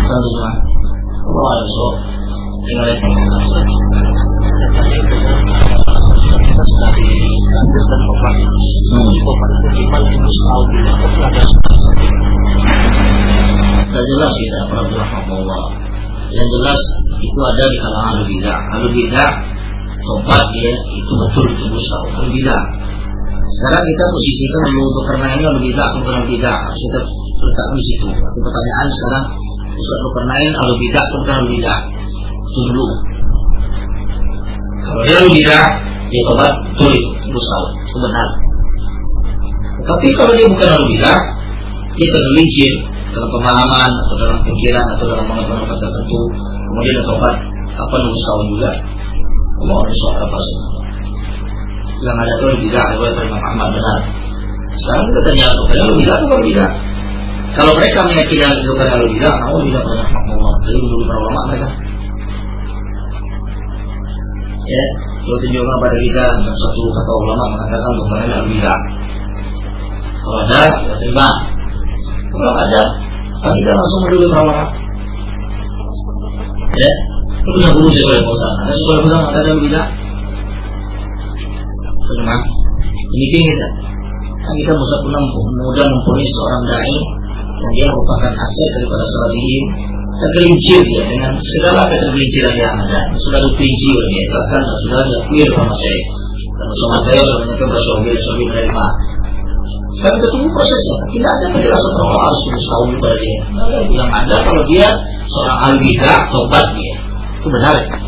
semua. Allah Allah. Tinggal lihat. Kita sudah diambil dan tobat. Tobat beriman itu selalu ada seperti. Tidak jelas kita para ulama. Yang jelas itu ada di kalangan al-bidah. Al-bidah tobat ya itu betul itu dosa al-bidah. Sekarang kita posisikan dulu untuk karena ini al-bidah bukan al-bidah. Harus kita letakkan di situ. Itu pertanyaan sekarang Ustaz Zulkarnain al-bidah bukan al-bidah. Itu dulu. Kalau dia al-bidah dia tobat betul itu dosa itu benar. Tetapi kalau dia bukan al-bidah dia tergelincir dalam pemahaman atau dalam pikiran atau dalam pengetahuan tertentu, kemudian dia tobat apa dosa juga. Allah Rasul apa sih? Yang ada itu tidak ada Imam Ahmad benar. Sekarang kita tanya kalau tidak itu kalau tidak. Kalau mereka meyakini itu kalau tidak, mau tidak banyak Allah. Jadi dulu para ulama mereka. Ya, kalau tunjukkan pada kita satu kata ulama mengatakan untuk mereka tidak. Kalau ada, ya terima. Kalau ada, kita langsung menuju ulama. Ya, itu punya guru sekolah besar. Ada sekolah besar ada tidak. Terima. Demikian kita. Kita mudah mempunyai seorang dai yang dia merupakan aset daripada salafiyin, tergelincir dia dengan segala ketergelinciran yang ada. Sudah diperinci oleh dia, bahkan sudah diakui oleh Syekh. Dan bersama saya sudah menyatakan bersoal dari mana. Sekarang kita tunggu prosesnya. Tidak ada penjelasan bahwa harus tahu kepada dia. Yang ada kalau dia seorang al-bidah tobat dia itu benar.